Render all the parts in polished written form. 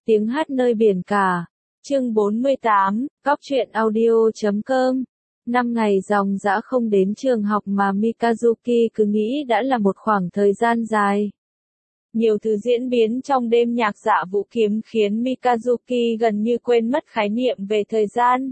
Tiếng hát nơi biển cả. Chương 48, Góc truyện audio.com. 5 ngày dòng dã không đến trường học mà Mikazuki cứ nghĩ đã là một khoảng thời gian dài. Nhiều thứ diễn biến trong đêm nhạc dạ vũ kiếm khiến Mikazuki gần như quên mất khái niệm về thời gian.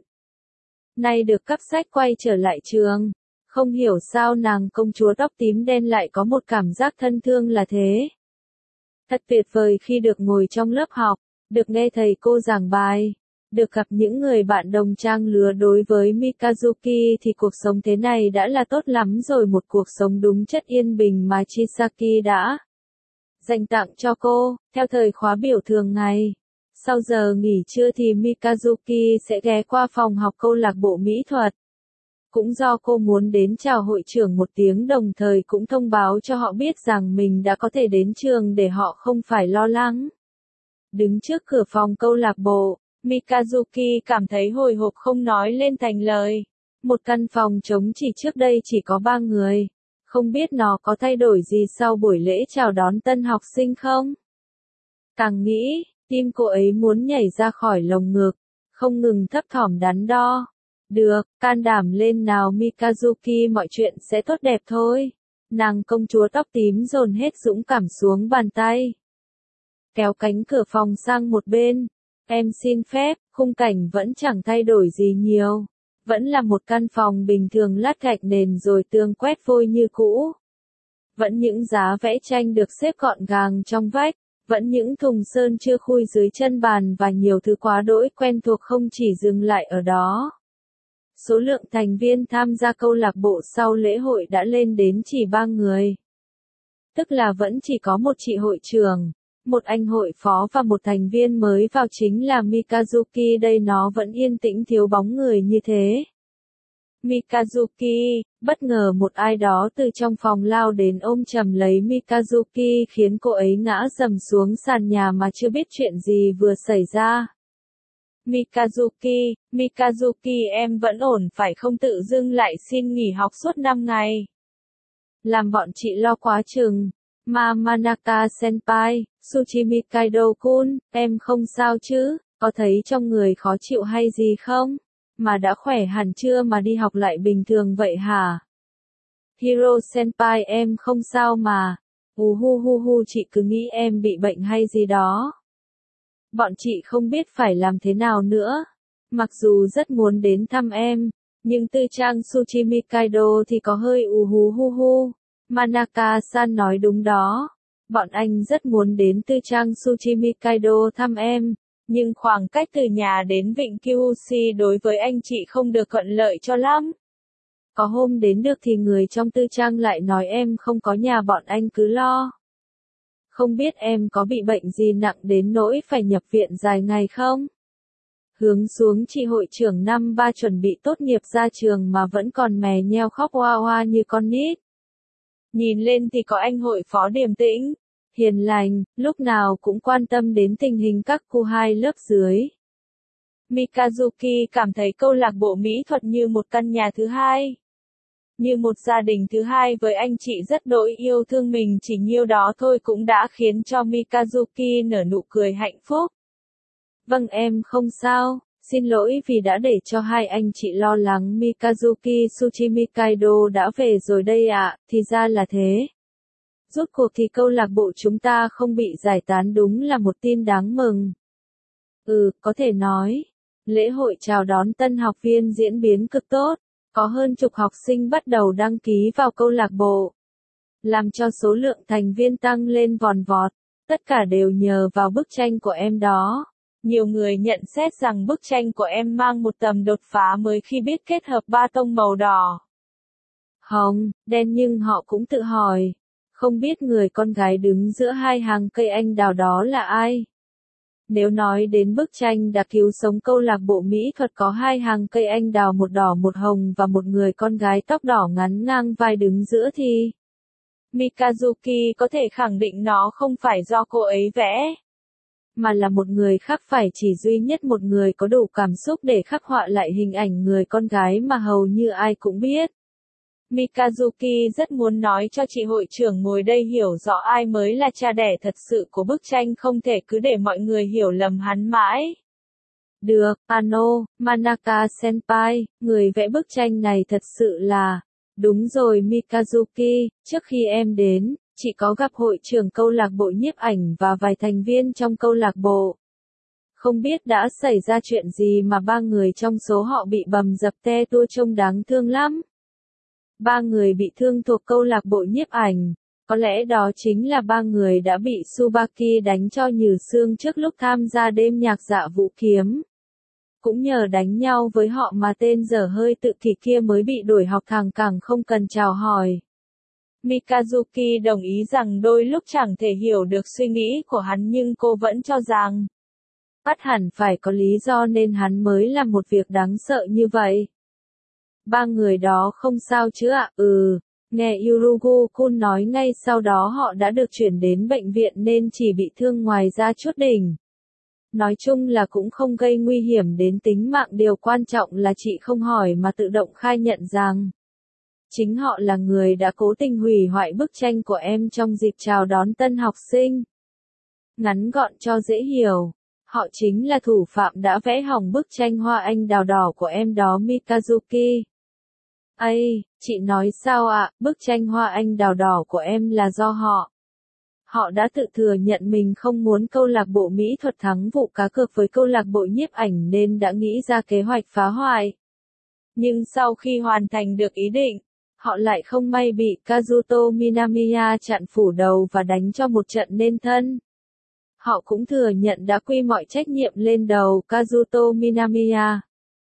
Nay được cắp sách quay trở lại trường, không hiểu sao nàng công chúa tóc tím đen lại có một cảm giác thân thương là thế. Thật tuyệt vời khi được ngồi trong lớp học, được nghe thầy cô giảng bài, được gặp những người bạn đồng trang lứa. Đối với Mikazuki thì cuộc sống thế này đã là tốt lắm rồi, một cuộc sống đúng chất yên bình mà Chisaki đã dành tặng cho cô. Theo thời khóa biểu thường ngày, sau giờ nghỉ trưa thì Mikazuki sẽ ghé qua phòng học câu lạc bộ mỹ thuật. Cũng do cô muốn đến chào hội trưởng một tiếng, đồng thời cũng thông báo cho họ biết rằng mình đã có thể đến trường để họ không phải lo lắng. Đứng trước cửa phòng câu lạc bộ, Mikazuki cảm thấy hồi hộp không nói lên thành lời. Một căn phòng trống chỉ trước đây chỉ có 3 người. Không biết nó có thay đổi gì sau buổi lễ chào đón tân học sinh không? Càng nghĩ, tim cô ấy muốn nhảy ra khỏi lồng ngực, không ngừng thấp thỏm đắn đo. Được, can đảm lên nào Mikazuki, mọi chuyện sẽ tốt đẹp thôi. Nàng công chúa tóc tím dồn hết dũng cảm xuống bàn tay, kéo cánh cửa phòng sang một bên. Em xin phép, khung cảnh vẫn chẳng thay đổi gì nhiều. Vẫn là một căn phòng bình thường, lát gạch nền rồi tường quét vôi như cũ. Vẫn những giá vẽ tranh được xếp gọn gàng trong vách. Vẫn những thùng sơn chưa khui dưới chân bàn và nhiều thứ quá đỗi quen thuộc không chỉ dừng lại ở đó. Số lượng thành viên tham gia câu lạc bộ sau lễ hội đã lên đến chỉ 3 người. Tức là vẫn chỉ có một chị hội trưởng, một anh hội phó và một thành viên mới vào chính là Mikazuki. Đây nó vẫn yên tĩnh thiếu bóng người như thế. Mikazuki, bất ngờ một ai đó từ trong phòng lao đến ôm chầm lấy Mikazuki khiến cô ấy ngã rầm xuống sàn nhà mà chưa biết chuyện gì vừa xảy ra. Mikazuki, em vẫn ổn phải không? Tự dưng lại xin nghỉ học suốt 5 ngày. Làm bọn chị lo quá chừng. Manaka senpai, Tsuchimi Kaido-kun, em không sao chứ, có thấy trong người khó chịu hay gì không? Mà đã khỏe hẳn chưa mà đi học lại bình thường vậy hả? Hiro senpai, em không sao mà. Chị cứ nghĩ em bị bệnh hay gì đó. Bọn chị không biết phải làm thế nào nữa. Mặc dù rất muốn đến thăm em, nhưng tư trang Tsuchimi Kaido thì có hơi Manaka-san nói đúng đó. Bọn anh rất muốn đến tư trang Tsuchimi Kaido thăm em, nhưng khoảng cách từ nhà đến Vịnh Kyushu đối với anh chị không được thuận lợi cho lắm. Có hôm đến được thì người trong tư trang lại nói em không có nhà, bọn anh cứ lo. Không biết em có bị bệnh gì nặng đến nỗi phải nhập viện dài ngày không? Hướng xuống chị hội trưởng năm 3 chuẩn bị tốt nghiệp ra trường mà vẫn còn mè nheo khóc oa oa như con nít. Nhìn lên thì có anh hội phó điềm tĩnh, hiền lành, lúc nào cũng quan tâm đến tình hình các cô hai lớp dưới. Mikazuki cảm thấy câu lạc bộ mỹ thuật như một căn nhà thứ hai. Như một gia đình thứ hai với anh chị rất đỗi yêu thương mình, chỉ nhiêu đó thôi cũng đã khiến cho Mikazuki nở nụ cười hạnh phúc. Vâng, em không sao, xin lỗi vì đã để cho hai anh chị lo lắng. Mikazuki, Tsuchimi Kaido đã về rồi đây ạ, thì ra là thế. Rốt cuộc thì câu lạc bộ chúng ta không bị giải tán, đúng là một tin đáng mừng. Có thể nói, lễ hội chào đón tân học viên diễn biến cực tốt. Có hơn chục học sinh bắt đầu đăng ký vào câu lạc bộ, làm cho số lượng thành viên tăng lên vòn vọt. Tất cả đều nhờ vào bức tranh của em đó. Nhiều người nhận xét rằng bức tranh của em mang một tầm đột phá mới khi biết kết hợp 3 tông màu đỏ, hồng, đen, nhưng họ cũng tự hỏi, không biết người con gái đứng giữa hai hàng cây anh đào đó là ai? Nếu nói đến bức tranh đã cứu sống câu lạc bộ mỹ thuật có 2 hàng cây anh đào, một đỏ một hồng và một người con gái tóc đỏ ngắn ngang vai đứng giữa thì Mikazuki có thể khẳng định nó không phải do cô ấy vẽ, mà là một người khác, phải chỉ duy nhất một người có đủ cảm xúc để khắc họa lại hình ảnh người con gái mà hầu như ai cũng biết. Mikazuki rất muốn nói cho chị hội trưởng ngồi đây hiểu rõ ai mới là cha đẻ thật sự của bức tranh, không thể cứ để mọi người hiểu lầm hắn mãi. Được, Ano, Manaka-senpai, người vẽ bức tranh này thật sự là... Đúng rồi Mikazuki, trước khi em đến, chị có gặp hội trưởng câu lạc bộ nhiếp ảnh và vài thành viên trong câu lạc bộ. Không biết đã xảy ra chuyện gì mà 3 người trong số họ bị bầm dập te tua trông đáng thương lắm. 3 người bị thương thuộc câu lạc bộ nhiếp ảnh. Có lẽ đó chính là 3 người đã bị Tsubaki đánh cho nhừ xương trước lúc tham gia đêm nhạc Dạ Vũ Kiếm. Cũng nhờ đánh nhau với họ mà tên dở hơi tự kỷ kia mới bị đuổi học, thằng càng không cần chào hỏi. Mikazuki đồng ý rằng đôi lúc chẳng thể hiểu được suy nghĩ của hắn, nhưng cô vẫn cho rằng bắt hẳn phải có lý do nên hắn mới làm một việc đáng sợ như vậy. 3 người đó không sao chứ ạ? Nghe Yurugu-kun nói ngay sau đó họ đã được chuyển đến bệnh viện nên chỉ bị thương ngoài da chút đỉnh. Nói chung là cũng không gây nguy hiểm đến tính mạng, điều quan trọng là chị không hỏi mà tự động khai nhận rằng chính họ là người đã cố tình hủy hoại bức tranh của em trong dịp chào đón tân học sinh. Ngắn gọn cho dễ hiểu, họ chính là thủ phạm đã vẽ hỏng bức tranh hoa anh đào đỏ của em đó Mikazuki. Ây, chị nói sao ạ, bức tranh hoa anh đào đỏ của em là do họ. Họ đã tự thừa nhận mình không muốn câu lạc bộ mỹ thuật thắng vụ cá cược với câu lạc bộ nhiếp ảnh nên đã nghĩ ra kế hoạch phá hoại. Nhưng sau khi hoàn thành được ý định, họ lại không may bị Kazuto Minamiya chặn phủ đầu và đánh cho một trận nên thân. Họ cũng thừa nhận đã quy mọi trách nhiệm lên đầu Kazuto Minamiya.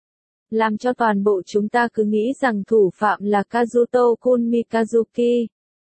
Làm cho toàn bộ chúng ta cứ nghĩ rằng thủ phạm là Kazuto-kun Mikazuki.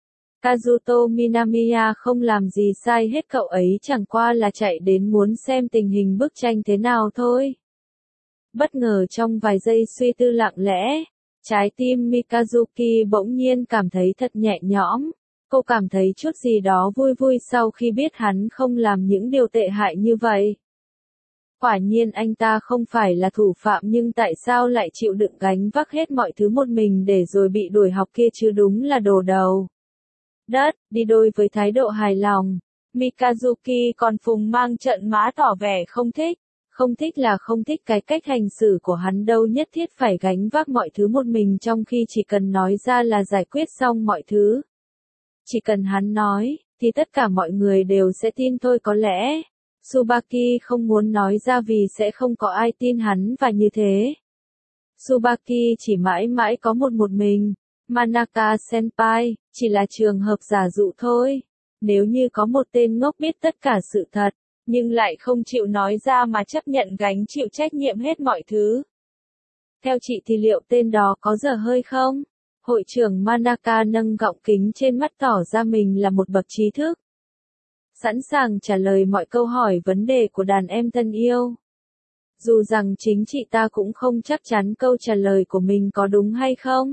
Kazuto Minamiya không làm gì sai hết, cậu ấy chẳng qua là chạy đến muốn xem tình hình bức tranh thế nào thôi. Bất ngờ trong vài giây suy tư lặng lẽ, trái tim Mikazuki bỗng nhiên cảm thấy thật nhẹ nhõm. Cô cảm thấy chút gì đó vui vui sau khi biết hắn không làm những điều tệ hại như vậy. Quả nhiên anh ta không phải là thủ phạm, nhưng tại sao lại chịu đựng gánh vác hết mọi thứ một mình để rồi bị đuổi học kia chứ, đúng là đồ đầu đất. Đi đôi với thái độ hài lòng, Mikazuki còn phùng mang trận má tỏ vẻ không thích. Không thích là không thích cái cách hành xử của hắn đâu nhất thiết phải gánh vác mọi thứ một mình, trong khi chỉ cần nói ra là giải quyết xong mọi thứ. Chỉ cần hắn nói, thì tất cả mọi người đều sẽ tin thôi. Có lẽ Tsubaki không muốn nói ra vì sẽ không có ai tin hắn, và như thế Tsubaki chỉ mãi mãi có một mình. Manaka-senpai, chỉ là trường hợp giả dụ thôi. Nếu như có một tên ngốc biết tất cả sự thật, nhưng lại không chịu nói ra mà chấp nhận gánh chịu trách nhiệm hết mọi thứ. Theo chị thì liệu tên đó có dở hơi không? Hội trưởng Manaka nâng gọng kính trên mắt tỏ ra mình là một bậc trí thức, sẵn sàng trả lời mọi câu hỏi vấn đề của đàn em thân yêu. Dù rằng chính chị ta cũng không chắc chắn câu trả lời của mình có đúng hay không.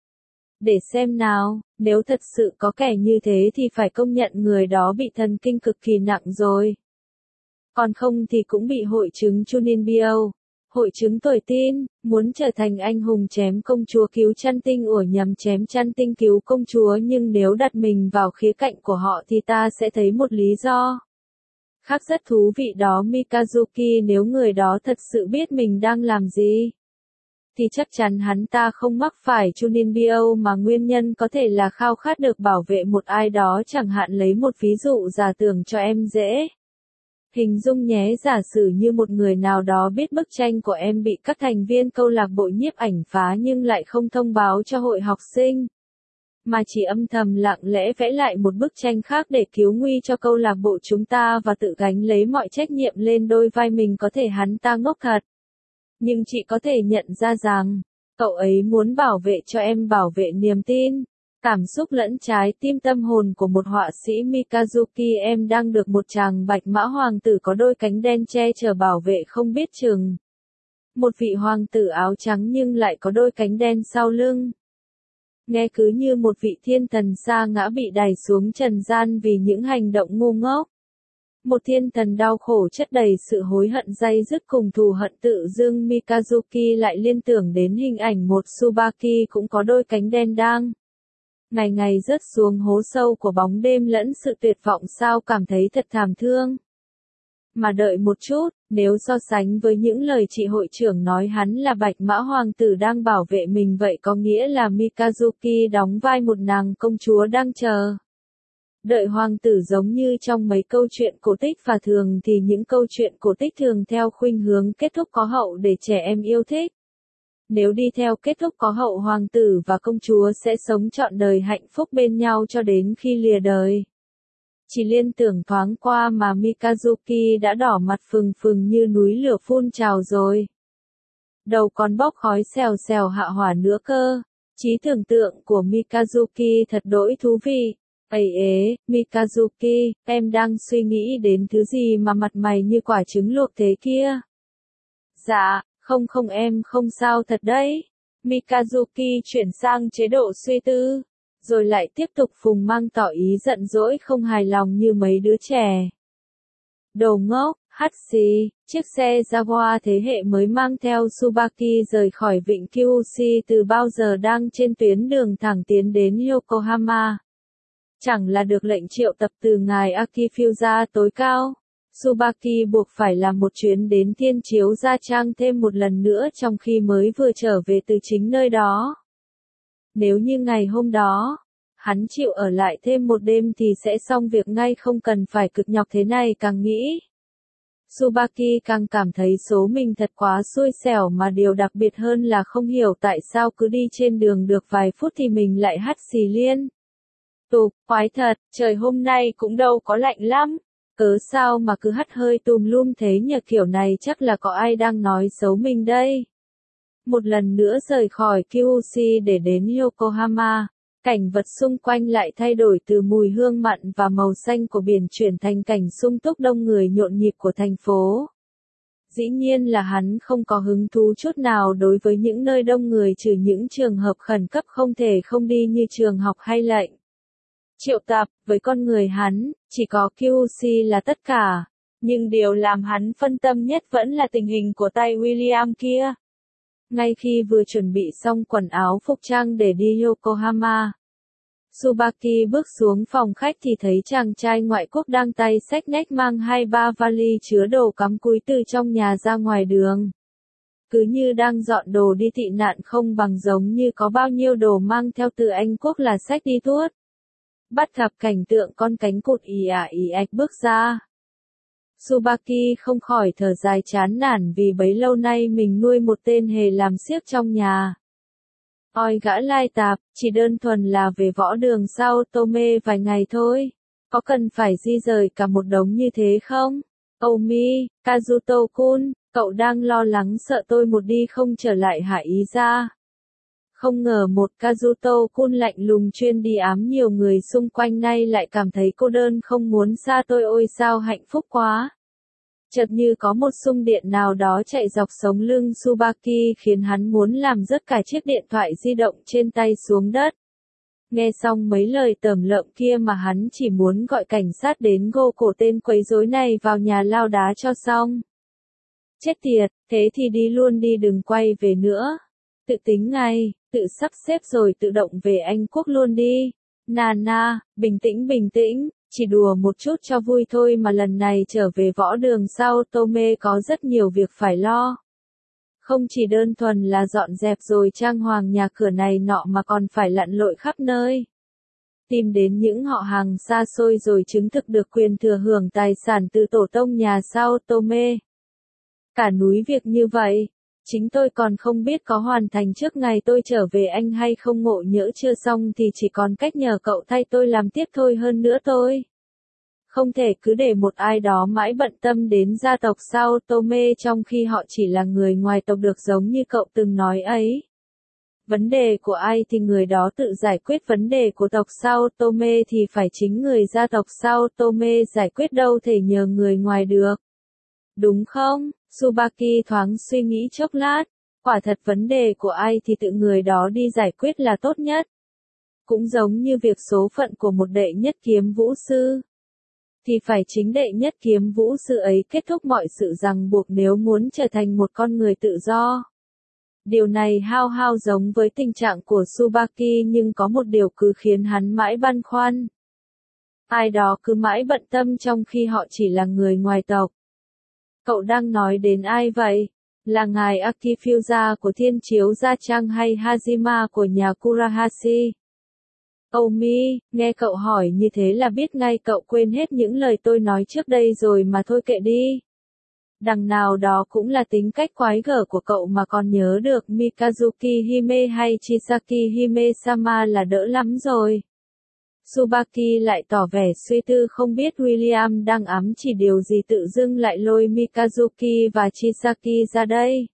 Để xem nào, nếu thật sự có kẻ như thế thì phải công nhận người đó bị thần kinh cực kỳ nặng rồi. Còn không thì cũng bị hội chứng Chuninbyo, hội chứng tuổi tin, muốn trở thành anh hùng chém công chúa cứu chăn tinh, nhằm chém chăn tinh cứu công chúa, nhưng nếu đặt mình vào khía cạnh của họ thì ta sẽ thấy một lý do khác rất thú vị đó Mikazuki. Nếu người đó thật sự biết mình đang làm gì, thì chắc chắn hắn ta không mắc phải Chuninbyo, mà nguyên nhân có thể là khao khát được bảo vệ một ai đó, chẳng hạn lấy một ví dụ giả tưởng cho em dễ hình dung nhé, giả sử như một người nào đó biết bức tranh của em bị các thành viên câu lạc bộ nhiếp ảnh phá nhưng lại không thông báo cho hội học sinh, mà chỉ âm thầm lặng lẽ vẽ lại một bức tranh khác để cứu nguy cho câu lạc bộ chúng ta và tự gánh lấy mọi trách nhiệm lên đôi vai mình. Có thể hắn ta ngốc thật, nhưng chị có thể nhận ra rằng cậu ấy muốn bảo vệ cho em, bảo vệ niềm tin, cảm xúc lẫn trái tim tâm hồn của một họa sĩ. Mikazuki, em đang được một chàng bạch mã hoàng tử có đôi cánh đen che chở bảo vệ không biết chừng. Một vị hoàng tử áo trắng nhưng lại có đôi cánh đen sau lưng. Nghe cứ như một vị thiên thần sa ngã bị đày xuống trần gian vì những hành động ngu ngốc. Một thiên thần đau khổ chất đầy sự hối hận day dứt cùng thù hận tự dưng Mikazuki lại liên tưởng đến hình ảnh một Tsubaki cũng có đôi cánh đen đang ngày ngày rớt xuống hố sâu của bóng đêm lẫn sự tuyệt vọng sao cảm thấy thật thảm thương. Mà đợi một chút, nếu so sánh với những lời chị hội trưởng nói hắn là bạch mã hoàng tử đang bảo vệ mình vậy có nghĩa là Mikazuki đóng vai một nàng công chúa đang chờ đợi hoàng tử giống như trong mấy câu chuyện cổ tích và thường thì những câu chuyện cổ tích thường theo khuynh hướng kết thúc có hậu để trẻ em yêu thích. Nếu đi theo kết thúc có hậu hoàng tử và công chúa sẽ sống trọn đời hạnh phúc bên nhau cho đến khi lìa đời. Chỉ liên tưởng thoáng qua mà Mikazuki đã đỏ mặt phừng phừng như núi lửa phun trào rồi. Đầu còn bốc khói xèo xèo hạ hỏa nữa cơ. Trí tưởng tượng của Mikazuki thật đỗi thú vị. Ây ế, Mikazuki, em đang suy nghĩ đến thứ gì mà mặt mày như quả trứng luộc thế kia? Dạ, không em không sao thật đấy. Mikazuki chuyển sang chế độ suy tư, rồi lại tiếp tục phùng mang tỏ ý giận dỗi không hài lòng như mấy đứa trẻ. Đồ ngốc, hắt xì, chiếc xe Jaguar thế hệ mới mang theo Tsubaki rời khỏi vịnh Kyushu từ bao giờ đang trên tuyến đường thẳng tiến đến Yokohama. Chẳng là được lệnh triệu tập từ ngài Akifusa tối cao. Tsubaki buộc phải làm một chuyến đến Thiên Chiếu Gia Trang thêm một lần nữa trong khi mới vừa trở về từ chính nơi đó. Nếu như ngày hôm đó, hắn chịu ở lại thêm một đêm thì sẽ xong việc ngay không cần phải cực nhọc thế này càng nghĩ. Tsubaki càng cảm thấy số mình thật quá xui xẻo mà điều đặc biệt hơn là không hiểu tại sao cứ đi trên đường được vài phút thì mình lại hắt xì liên tục, quái thật, trời hôm nay cũng đâu có lạnh lắm. Cớ sao mà cứ hắt hơi tùm lum thế nhờ kiểu này chắc là có ai đang nói xấu mình đây. Một lần nữa rời khỏi Kyushu để đến Yokohama, cảnh vật xung quanh lại thay đổi từ mùi hương mặn và màu xanh của biển chuyển thành cảnh sum túc đông người nhộn nhịp của thành phố. Dĩ nhiên là hắn không có hứng thú chút nào đối với những nơi đông người trừ những trường hợp khẩn cấp không thể không đi như trường học hay lệnh triệu tập, với con người hắn, chỉ có Kyushu là tất cả. Nhưng điều làm hắn phân tâm nhất vẫn là tình hình của tay William kia. Ngay khi vừa chuẩn bị xong quần áo phục trang để đi Yokohama, Tsubaki bước xuống phòng khách thì thấy chàng trai ngoại quốc đang tay xách nách mang 2-3 vali chứa đồ cắm cúi từ trong nhà ra ngoài đường. Cứ như đang dọn đồ đi tị nạn không bằng giống như có bao nhiêu đồ mang theo từ Anh Quốc là xách đi tuốt. Bắt gặp cảnh tượng con cánh cụt ì ạch bước ra. Tsubaki không khỏi thở dài chán nản vì bấy lâu nay mình nuôi một tên hề làm xiếc trong nhà. Ôi gã lai tạp, chỉ đơn thuần là về võ đường sau Tome vài ngày thôi. Có cần phải di rời cả một đống như thế không? Omi, Kazuto-kun, cậu đang lo lắng sợ tôi một đi không trở lại hả ý ra? Không ngờ một Kazuto-kun lạnh lùng chuyên đi ám nhiều người xung quanh nay lại cảm thấy cô đơn không muốn xa tôi ôi sao hạnh phúc quá. Chợt như có một xung điện nào đó chạy dọc sống lưng Tsubaki khiến hắn muốn làm rớt cả chiếc điện thoại di động trên tay xuống đất. Nghe xong mấy lời tởm lợm kia mà hắn chỉ muốn gọi cảnh sát đến gô cổ tên quấy rối này vào nhà lao đá cho xong. Chết tiệt, thế thì đi luôn đi đừng quay về nữa. Tự tính ngay, tự sắp xếp rồi tự động về Anh Quốc luôn đi. Nana, bình tĩnh, chỉ đùa một chút cho vui thôi mà lần này trở về võ đường sau Tome có rất nhiều việc phải lo. Không chỉ đơn thuần là dọn dẹp rồi trang hoàng nhà cửa này nọ mà còn phải lặn lội khắp nơi. Tìm đến những họ hàng xa xôi rồi chứng thực được quyền thừa hưởng tài sản từ tổ tông nhà sau Tome. Cả núi việc như vậy. Chính tôi còn không biết có hoàn thành trước ngày tôi trở về Anh hay không ngộ nhỡ chưa xong thì chỉ còn cách nhờ cậu thay tôi làm tiếp thôi hơn nữa tôi. Không thể cứ để một ai đó mãi bận tâm đến gia tộc Sao Tome trong khi họ chỉ là người ngoài tộc được giống như cậu từng nói ấy. Vấn đề của ai thì người đó tự giải quyết vấn đề của tộc Sao Tome thì phải chính người gia tộc Sao Tome giải quyết đâu thể nhờ người ngoài được. Đúng không? Tsubaki thoáng suy nghĩ chốc lát, quả thật vấn đề của ai thì tự người đó đi giải quyết là tốt nhất. Cũng giống như việc số phận của một đệ nhất kiếm vũ sư. thì phải chính đệ nhất kiếm vũ sư ấy kết thúc mọi sự ràng buộc nếu muốn trở thành một con người tự do. Điều này hao hao giống với tình trạng của Tsubaki nhưng có một điều cứ khiến hắn mãi băn khoăn. Ai đó cứ mãi bận tâm trong khi họ chỉ là người ngoài tộc. Cậu đang nói đến ai vậy? Là ngài Akifusa của thiên chiếu gia trang hay Hajima của nhà Kurahashi? Omi, nghe cậu hỏi như thế là biết ngay cậu quên hết những lời tôi nói trước đây rồi mà thôi kệ đi. Đằng nào đó cũng là tính cách quái gở của cậu mà còn nhớ được Mikazuki Hime hay Chisaki Hime-sama là đỡ lắm rồi. Tsubaki lại tỏ vẻ suy tư không biết William đang ám chỉ điều gì tự dưng lại lôi Mikazuki và Chisaki ra đây.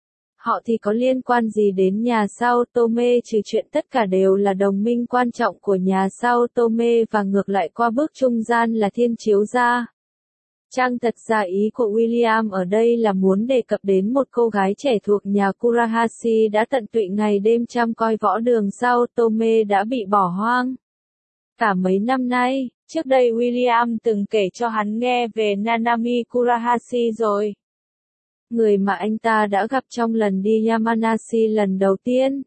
Họ thì có liên quan gì đến nhà Sao Tome trừ chuyện tất cả đều là đồng minh quan trọng của nhà Sao Tome và ngược lại qua bước trung gian là thiên chiếu gia. Chăng thật ra ý của William ở đây là muốn đề cập đến một cô gái trẻ thuộc nhà Kurahashi đã tận tụy ngày đêm chăm coi võ đường Sao Tome đã bị bỏ hoang. Cả mấy năm nay, trước đây William từng kể cho hắn nghe về Nanami Kurahashi rồi. Người mà anh ta đã gặp trong lần đi Yamanashi lần đầu tiên.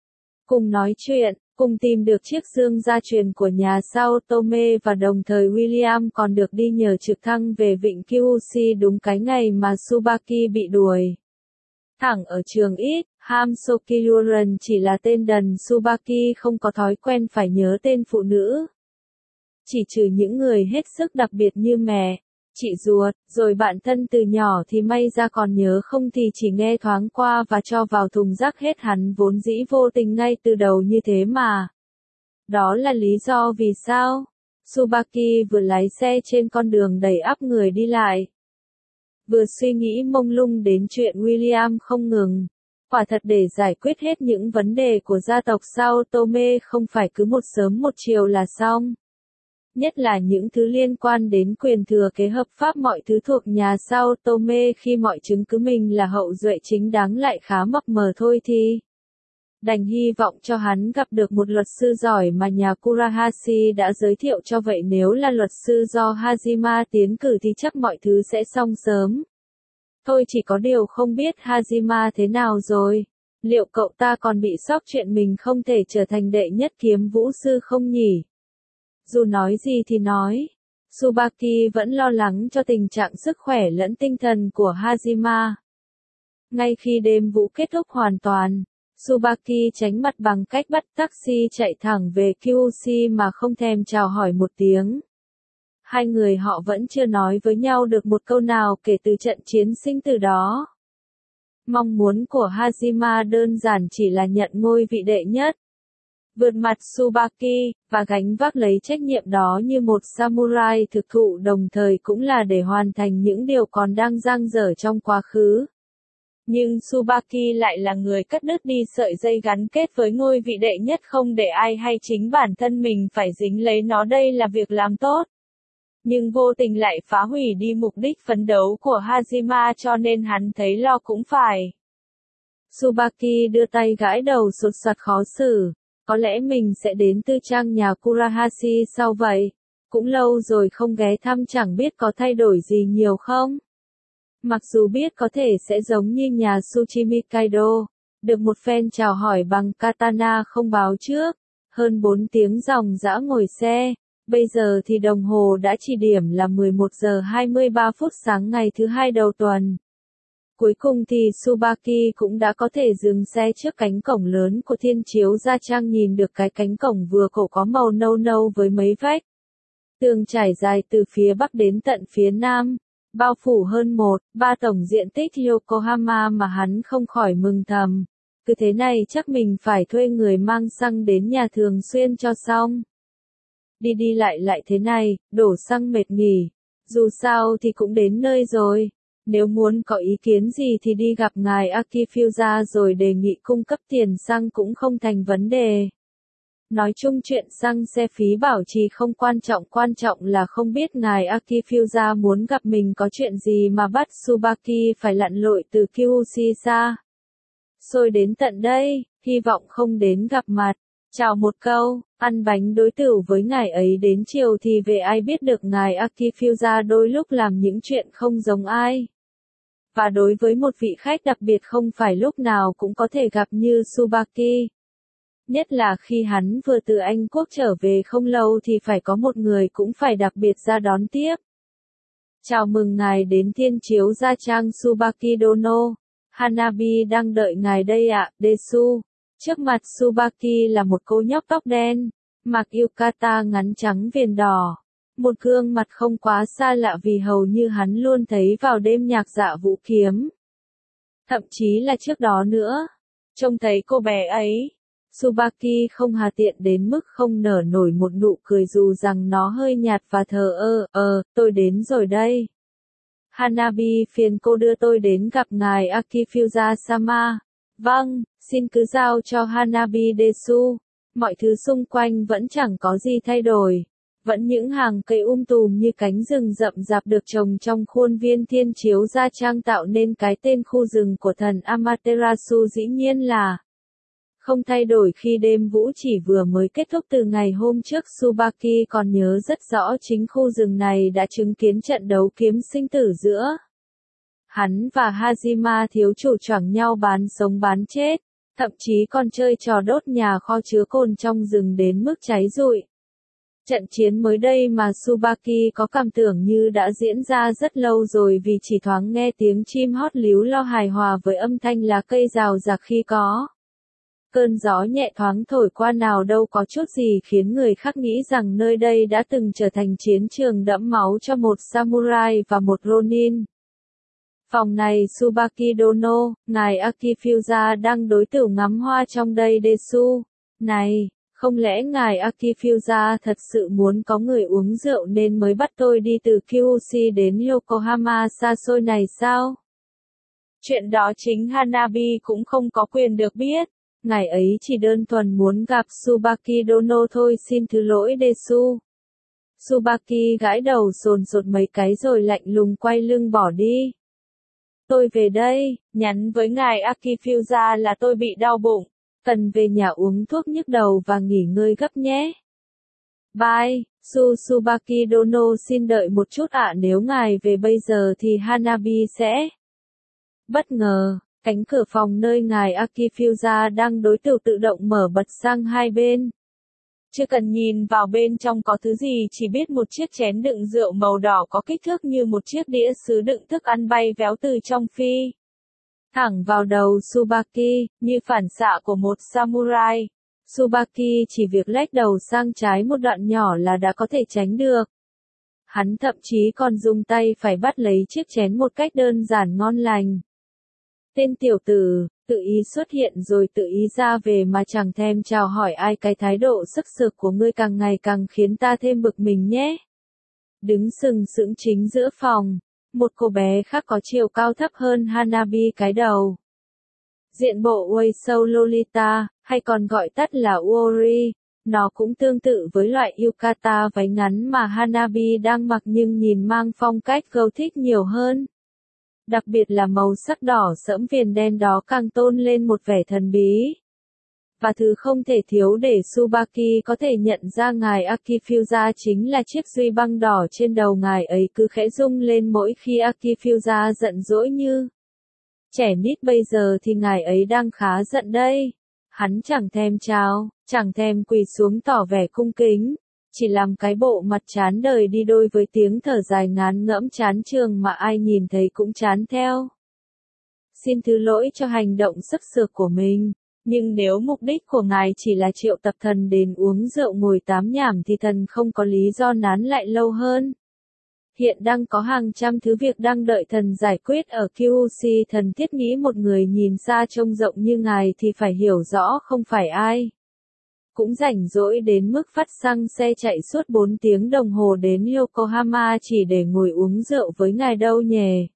Cùng nói chuyện, cùng tìm được chiếc dương gia truyền của nhà Sao Tome và đồng thời William còn được đi nhờ trực thăng về vịnh Kyushu đúng cái ngày mà Tsubaki bị đuổi. Thẳng ở trường ít, Ham Sokyuren chỉ là tên đần Tsubaki không có thói quen phải nhớ tên phụ nữ. Chỉ trừ những người hết sức đặc biệt như mẹ, chị ruột, rồi bạn thân từ nhỏ thì may ra còn nhớ không thì chỉ nghe thoáng qua và cho vào thùng rác hết hắn vốn dĩ vô tình ngay từ đầu như thế mà. Đó là lý do vì sao Tsubaki vừa lái xe trên con đường đầy ắp người đi lại. Vừa suy nghĩ mông lung đến chuyện William không ngừng. Quả thật để giải quyết hết những vấn đề của gia tộc Sao Tome không phải cứ một sớm một chiều là xong. Nhất là những thứ liên quan đến quyền thừa kế hợp pháp mọi thứ thuộc nhà Sao Tome khi mọi chứng cứ mình là hậu duệ chính đáng lại khá mập mờ thôi thì. Đành hy vọng cho hắn gặp được một luật sư giỏi mà nhà Kurahashi đã giới thiệu cho vậy nếu là luật sư do Hajima tiến cử thì chắc mọi thứ sẽ xong sớm. Thôi chỉ có điều không biết Hajima thế nào rồi. Liệu cậu ta còn bị sốc chuyện mình không thể trở thành đệ nhất kiếm vũ sư không nhỉ? Dù nói gì thì nói, Tsubaki vẫn lo lắng cho tình trạng sức khỏe lẫn tinh thần của Hajima. Ngay khi đêm vũ kết thúc hoàn toàn, Tsubaki tránh mặt bằng cách bắt taxi chạy thẳng về Kyushu mà không thèm chào hỏi một tiếng. Hai người họ vẫn chưa nói với nhau được một câu nào kể từ trận chiến sinh tử đó. Mong muốn của Hajima đơn giản chỉ là nhận ngôi vị đệ nhất. Vượt mặt Tsubaki, và gánh vác lấy trách nhiệm đó như một samurai thực thụ đồng thời cũng là để hoàn thành những điều còn đang dang dở trong quá khứ. Nhưng Tsubaki lại là người cắt đứt đi sợi dây gắn kết với ngôi vị đệ nhất không để ai hay chính bản thân mình phải dính lấy nó đây là việc làm tốt. Nhưng vô tình lại phá hủy đi mục đích phấn đấu của Hajima cho nên hắn thấy lo cũng phải. Tsubaki đưa tay gãi đầu sột soạt khó xử. Có lẽ mình sẽ đến tư trang nhà Kurahashi sau vậy. Cũng lâu rồi không ghé thăm chẳng biết có thay đổi gì nhiều không. Mặc dù biết có thể sẽ giống như nhà Tsuchimi Kaido. Được một phen chào hỏi bằng katana không báo trước. Hơn 4 tiếng dòng dã ngồi xe. Bây giờ thì đồng hồ đã chỉ điểm là 11 giờ 23 phút sáng ngày thứ hai đầu tuần. Cuối cùng thì Tsubaki cũng đã có thể dừng xe trước cánh cổng lớn của thiên chiếu gia trang nhìn được cái cánh cổng vừa cổ có màu nâu nâu với mấy vách. Tường trải dài từ phía bắc đến tận phía nam, bao phủ hơn 1/3 tổng diện tích Yokohama mà hắn không khỏi mừng thầm. Cứ thế này chắc mình phải thuê người mang xăng đến nhà thường xuyên cho xong. Đi đi lại thế này, đổ xăng mệt nghỉ. Dù sao thì cũng đến nơi rồi. Nếu muốn có ý kiến gì thì đi gặp ngài Akifusa rồi đề nghị cung cấp tiền xăng cũng không thành vấn đề. Nói chung chuyện xăng xe phí bảo trì không quan trọng là không biết ngài Akifusa muốn gặp mình có chuyện gì mà bắt Tsubaki phải lặn lội từ Kyushu xa. Xôi đến tận đây, hy vọng không đến gặp mặt. Chào một câu, ăn bánh đối tửu với ngài ấy đến chiều thì về, ai biết được ngài Akifusa đôi lúc làm những chuyện không giống ai. Và đối với một vị khách đặc biệt không phải lúc nào cũng có thể gặp như Tsubaki. Nhất là khi hắn vừa từ Anh Quốc trở về không lâu thì phải có một người cũng phải đặc biệt ra đón tiếp. Chào mừng ngài đến thiên chiếu gia trang Tsubaki Dono. Hanabi đang đợi ngài đây ạ, Desu. Trước mặt Tsubaki là một cô nhóc tóc đen, mặc yukata ngắn trắng viền đỏ. Một gương mặt không quá xa lạ vì hầu như hắn luôn thấy vào đêm nhạc dạ vũ kiếm. Thậm chí là trước đó nữa. Trông thấy cô bé ấy, Tsubaki không hà tiện đến mức không nở nổi một nụ cười dù rằng nó hơi nhạt và thờ ơ, tôi đến rồi đây. Hanabi phiền cô đưa tôi đến gặp ngài Akifusa-sama. Vâng, xin cứ giao cho Hanabi Desu. Mọi thứ xung quanh vẫn chẳng có gì thay đổi. Vẫn những hàng cây tùm như cánh rừng rậm rạp được trồng trong khuôn viên thiên chiếu gia trang tạo nên cái tên khu rừng của thần Amaterasu dĩ nhiên là không thay đổi khi đêm vũ chỉ vừa mới kết thúc từ ngày hôm trước. Tsubaki còn nhớ rất rõ chính khu rừng này đã chứng kiến trận đấu kiếm sinh tử giữa hắn và Hajima thiếu chủ choảng nhau bán sống bán chết, thậm chí còn chơi trò đốt nhà kho chứa cồn trong rừng đến mức cháy rụi. Trận chiến mới đây mà Tsubaki có cảm tưởng như đã diễn ra rất lâu rồi vì chỉ thoáng nghe tiếng chim hót líu lo hài hòa với âm thanh lá cây rào rạc khi có cơn gió nhẹ thoáng thổi qua, nào đâu có chút gì khiến người khác nghĩ rằng nơi đây đã từng trở thành chiến trường đẫm máu cho một samurai và một ronin. Phòng này Tsubaki Dono, ngài Akifusa đang đối tửu ngắm hoa trong đây Desu. Này, không lẽ ngài Akifusa thật sự muốn có người uống rượu nên mới bắt tôi đi từ Kyushu đến Yokohama xa xôi này sao? Chuyện đó chính Hanabi cũng không có quyền được biết. Ngài ấy chỉ đơn thuần muốn gặp Tsubaki Dono thôi, xin thứ lỗi Desu. Tsubaki gãi đầu sồn sột mấy cái rồi lạnh lùng quay lưng bỏ đi. Tôi về đây, nhắn với ngài Akifusa là tôi bị đau bụng, cần về nhà uống thuốc nhức đầu và nghỉ ngơi gấp nhé. Bye, Tsubaki Dono xin đợi một chút ạ, nếu ngài về bây giờ thì Hanabi sẽ... Bất ngờ, cánh cửa phòng nơi ngài Akifusa đang đối tửu tự động mở bật sang hai bên. Chưa cần nhìn vào bên trong có thứ gì, chỉ biết một chiếc chén đựng rượu màu đỏ có kích thước như một chiếc đĩa sứ đựng thức ăn bay véo từ trong phi thẳng vào đầu Tsubaki, như phản xạ của một samurai. Tsubaki chỉ việc lách đầu sang trái một đoạn nhỏ là đã có thể tránh được. Hắn thậm chí còn dùng tay phải bắt lấy chiếc chén một cách đơn giản ngon lành. Tên tiểu tử, tự ý xuất hiện rồi tự ý ra về mà chẳng thèm chào hỏi ai, cái thái độ sức sược của ngươi càng ngày càng khiến ta thêm bực mình nhé. Đứng sừng sững chính giữa phòng, một cô bé khác có chiều cao thấp hơn Hanabi cái đầu. Diện bộ Weisou Lolita, hay còn gọi tắt là Uori, nó cũng tương tự với loại yukata váy ngắn mà Hanabi đang mặc nhưng nhìn mang phong cách Gothic nhiều hơn. Đặc biệt là màu sắc đỏ sẫm viền đen đó càng tôn lên một vẻ thần bí. Và thứ không thể thiếu để Tsubaki có thể nhận ra ngài Akifusa chính là chiếc duy băng đỏ trên đầu ngài ấy cứ khẽ rung lên mỗi khi Akifusa giận dỗi như trẻ nít. Bây giờ thì ngài ấy đang khá giận đây. Hắn chẳng thèm chào, chẳng thèm quỳ xuống tỏ vẻ cung kính, chỉ làm cái bộ mặt chán đời đi đôi với tiếng thở dài ngán ngẫm chán trường mà ai nhìn thấy cũng chán theo. Xin thứ lỗi cho hành động sức sược của mình, nhưng nếu mục đích của ngài chỉ là triệu tập thần đến uống rượu ngồi tám nhảm thì thần không có lý do nán lại lâu hơn. Hiện đang có hàng trăm thứ việc đang đợi thần giải quyết ở Kyushu. Thần thiết nghĩ một người nhìn xa trông rộng như ngài thì phải hiểu rõ không phải ai cũng rảnh rỗi đến mức phát xăng xe chạy suốt 4 tiếng đồng hồ đến Yokohama chỉ để ngồi uống rượu với ngài đâu nhỉ.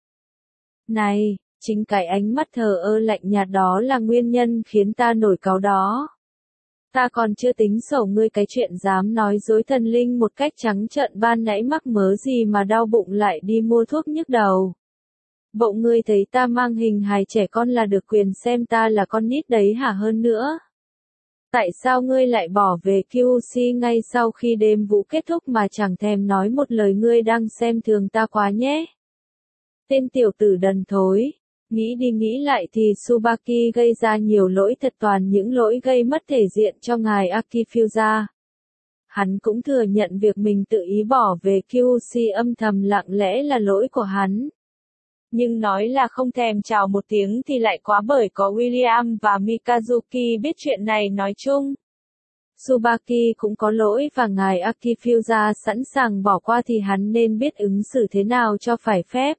Này, chính cái ánh mắt thờ ơ lạnh nhạt đó là nguyên nhân khiến ta nổi cáu đó. Ta còn chưa tính sổ ngươi cái chuyện dám nói dối thần linh một cách trắng trợn ban nãy, mắc mớ gì mà đau bụng lại đi mua thuốc nhức đầu. Bộ ngươi thấy ta mang hình hài trẻ con là được quyền xem ta là con nít đấy hả? Hơn nữa, Tại sao ngươi lại bỏ về QC ngay sau khi đêm vũ kết thúc mà chẳng thèm nói một lời, ngươi đang xem thường ta quá nhé. Tên tiểu tử đần thối. Nghĩ đi nghĩ lại thì Tsubaki gây ra nhiều lỗi thật, toàn những lỗi gây mất thể diện cho ngài Akifusa. Hắn cũng thừa nhận việc mình tự ý bỏ về QC âm thầm lặng lẽ là lỗi của hắn. Nhưng nói là không thèm chào một tiếng thì lại quá, bởi có William và Mikazuki biết chuyện này nói chung. Tsubaki cũng có lỗi và ngài Akifusa sẵn sàng bỏ qua thì hắn nên biết ứng xử thế nào cho phải phép.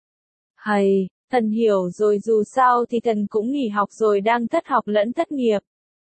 Hay, thần hiểu rồi, dù sao thì thần cũng nghỉ học rồi, đang thất học lẫn thất nghiệp.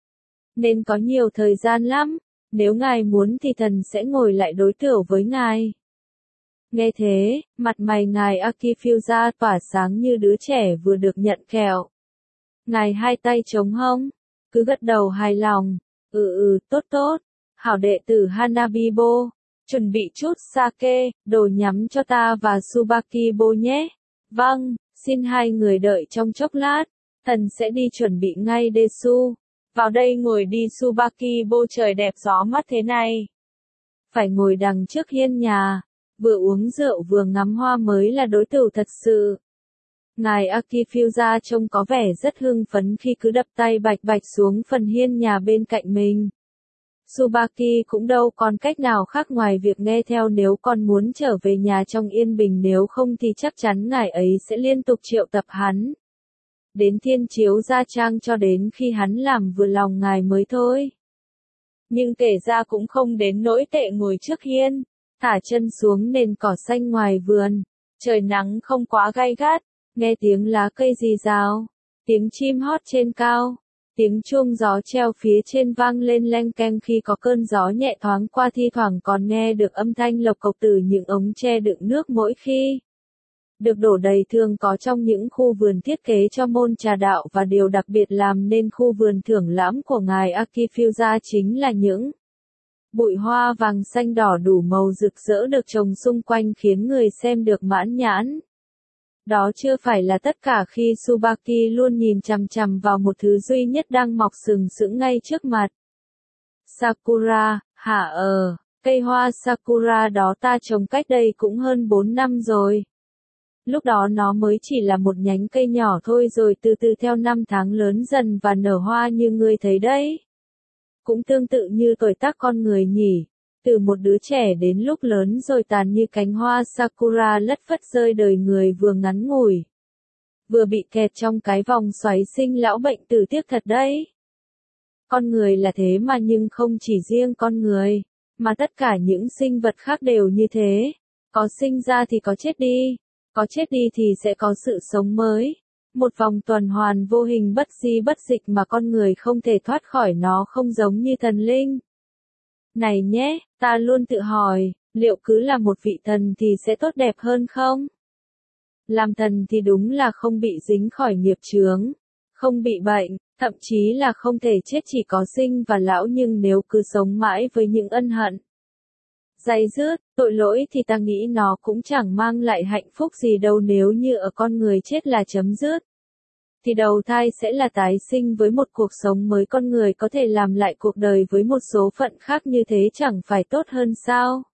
Nên có nhiều thời gian lắm, nếu ngài muốn thì thần sẽ ngồi lại đối tiểu với ngài. Nghe thế, mặt mày ngài Akifusa tỏa sáng như đứa trẻ vừa được nhận kẹo. Ngài hai tay trống hông, cứ gật đầu hài lòng. Tốt tốt. Hảo đệ tử Hanabibo, chuẩn bị chút sake, đồ nhắm cho ta và Tsubakibo nhé. Vâng, xin hai người đợi trong chốc lát, thần sẽ đi chuẩn bị ngay Desu. Vào đây ngồi đi Tsubakibo, trời đẹp gió mát thế này. Phải ngồi đằng trước hiên nhà, vừa uống rượu vừa ngắm hoa mới là đối thủ thật sự. Ngài Akifusa trông có vẻ rất hưng phấn khi cứ đập tay bạch bạch xuống phần hiên nhà bên cạnh mình. Tsubaki cũng đâu còn cách nào khác ngoài việc nghe theo nếu con muốn trở về nhà trong yên bình, nếu không thì chắc chắn ngài ấy sẽ liên tục triệu tập hắn đến Thiên Chiếu Gia Trang cho đến khi hắn làm vừa lòng ngài mới thôi. Nhưng kể ra cũng không đến nỗi tệ, ngồi trước hiên, thả chân xuống nền cỏ xanh ngoài vườn, trời nắng không quá gay gắt, nghe tiếng lá cây rì rào, tiếng chim hót trên cao, tiếng chuông gió treo phía trên vang lên leng keng khi có cơn gió nhẹ thoáng qua, thi thoảng còn nghe được âm thanh lộc cộc từ những ống tre đựng nước mỗi khi được đổ đầy, thường có trong những khu vườn thiết kế cho môn trà đạo, và điều đặc biệt làm nên khu vườn thưởng lãm của ngài Akifusa chính là những bụi hoa vàng xanh đỏ đủ màu rực rỡ được trồng xung quanh khiến người xem được mãn nhãn. Đó chưa phải là tất cả khi Tsubaki luôn nhìn chằm chằm vào một thứ duy nhất đang mọc sừng sững ngay trước mặt. Sakura, cây hoa Sakura đó ta trồng cách đây cũng hơn 4 năm rồi. Lúc đó nó mới chỉ là một nhánh cây nhỏ thôi, rồi từ từ theo năm tháng lớn dần và nở hoa như ngươi thấy đấy. Cũng tương tự như tuổi tác con người nhỉ, từ một đứa trẻ đến lúc lớn rồi tàn như cánh hoa Sakura lất phất rơi, đời người vừa ngắn ngủi, vừa bị kẹt trong cái vòng xoáy sinh lão bệnh tử, tiếc thật đấy. Con người là thế mà, nhưng không chỉ riêng con người, mà tất cả những sinh vật khác đều như thế. Có sinh ra thì có chết đi, có chết đi thì sẽ có sự sống mới. Một vòng tuần hoàn vô hình bất di bất dịch mà con người không thể thoát khỏi nó, không giống như thần linh. Này nhé, ta luôn tự hỏi, liệu cứ là một vị thần thì sẽ tốt đẹp hơn không? Làm thần thì đúng là không bị dính khỏi nghiệp chướng, không bị bệnh, thậm chí là không thể chết, chỉ có sinh và lão, nhưng nếu cứ sống mãi với những ân hận, day dứt, tội lỗi thì ta nghĩ nó cũng chẳng mang lại hạnh phúc gì đâu. Nếu như ở con người chết là chấm dứt, thì đầu thai sẽ là tái sinh với một cuộc sống mới, con người có thể làm lại cuộc đời với một số phận khác, như thế chẳng phải tốt hơn sao?